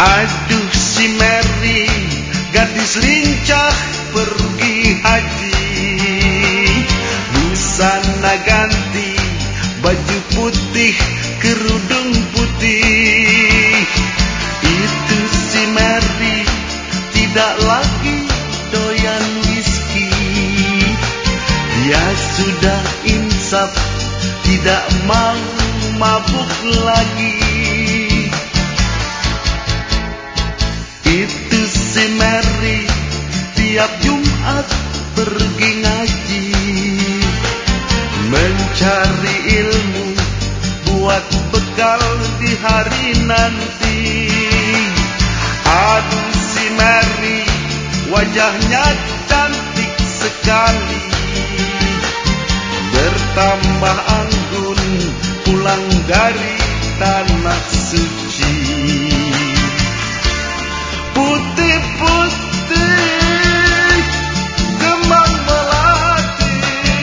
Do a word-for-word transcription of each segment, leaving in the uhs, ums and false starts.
Aduh si Mary, gadis lincah pergi haji. Busana ganti, baju putih, kerudung putih. Itu si Mary, tidak lagi doyan whisky. Dia sudah insaf, tidak mau mabuk lagi. Itu si Mary, tiap Jumat pergi ngaji, mencari ilmu buat bekal di hari nanti. Aduh si Mary, wajahnya cantik sekali, bertambah anggun pulang dari tanah suci. Putih-putih kembang melati,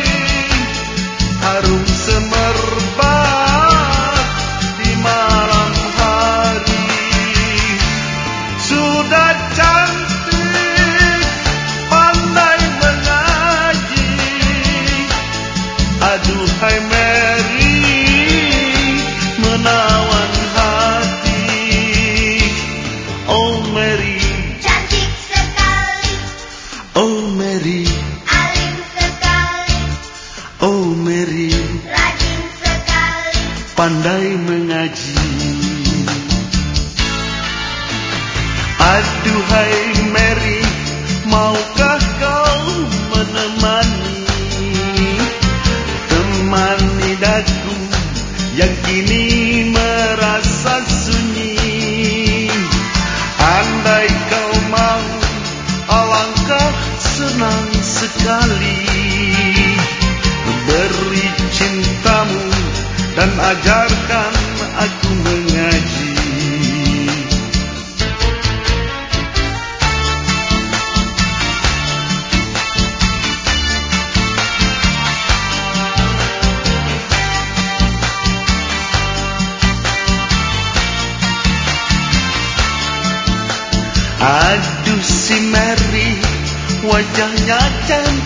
harum semerbak di malam hari. Sudah cantik, pandai mengaji. Aduhai Mary, menawan hati. Oh Mary, cantik sekali. oh Mary, Alim sekali. oh Mary, Rajin sekali. pandai mengaji. Aduhai Mary, maukah kau menemani, temani daku yang kini merasa sunyi. Andai kau mau, alangkah senang sekali, beri cintamu dan ajarkan aku mengaji. Aduh si Mary, wajahnya cantik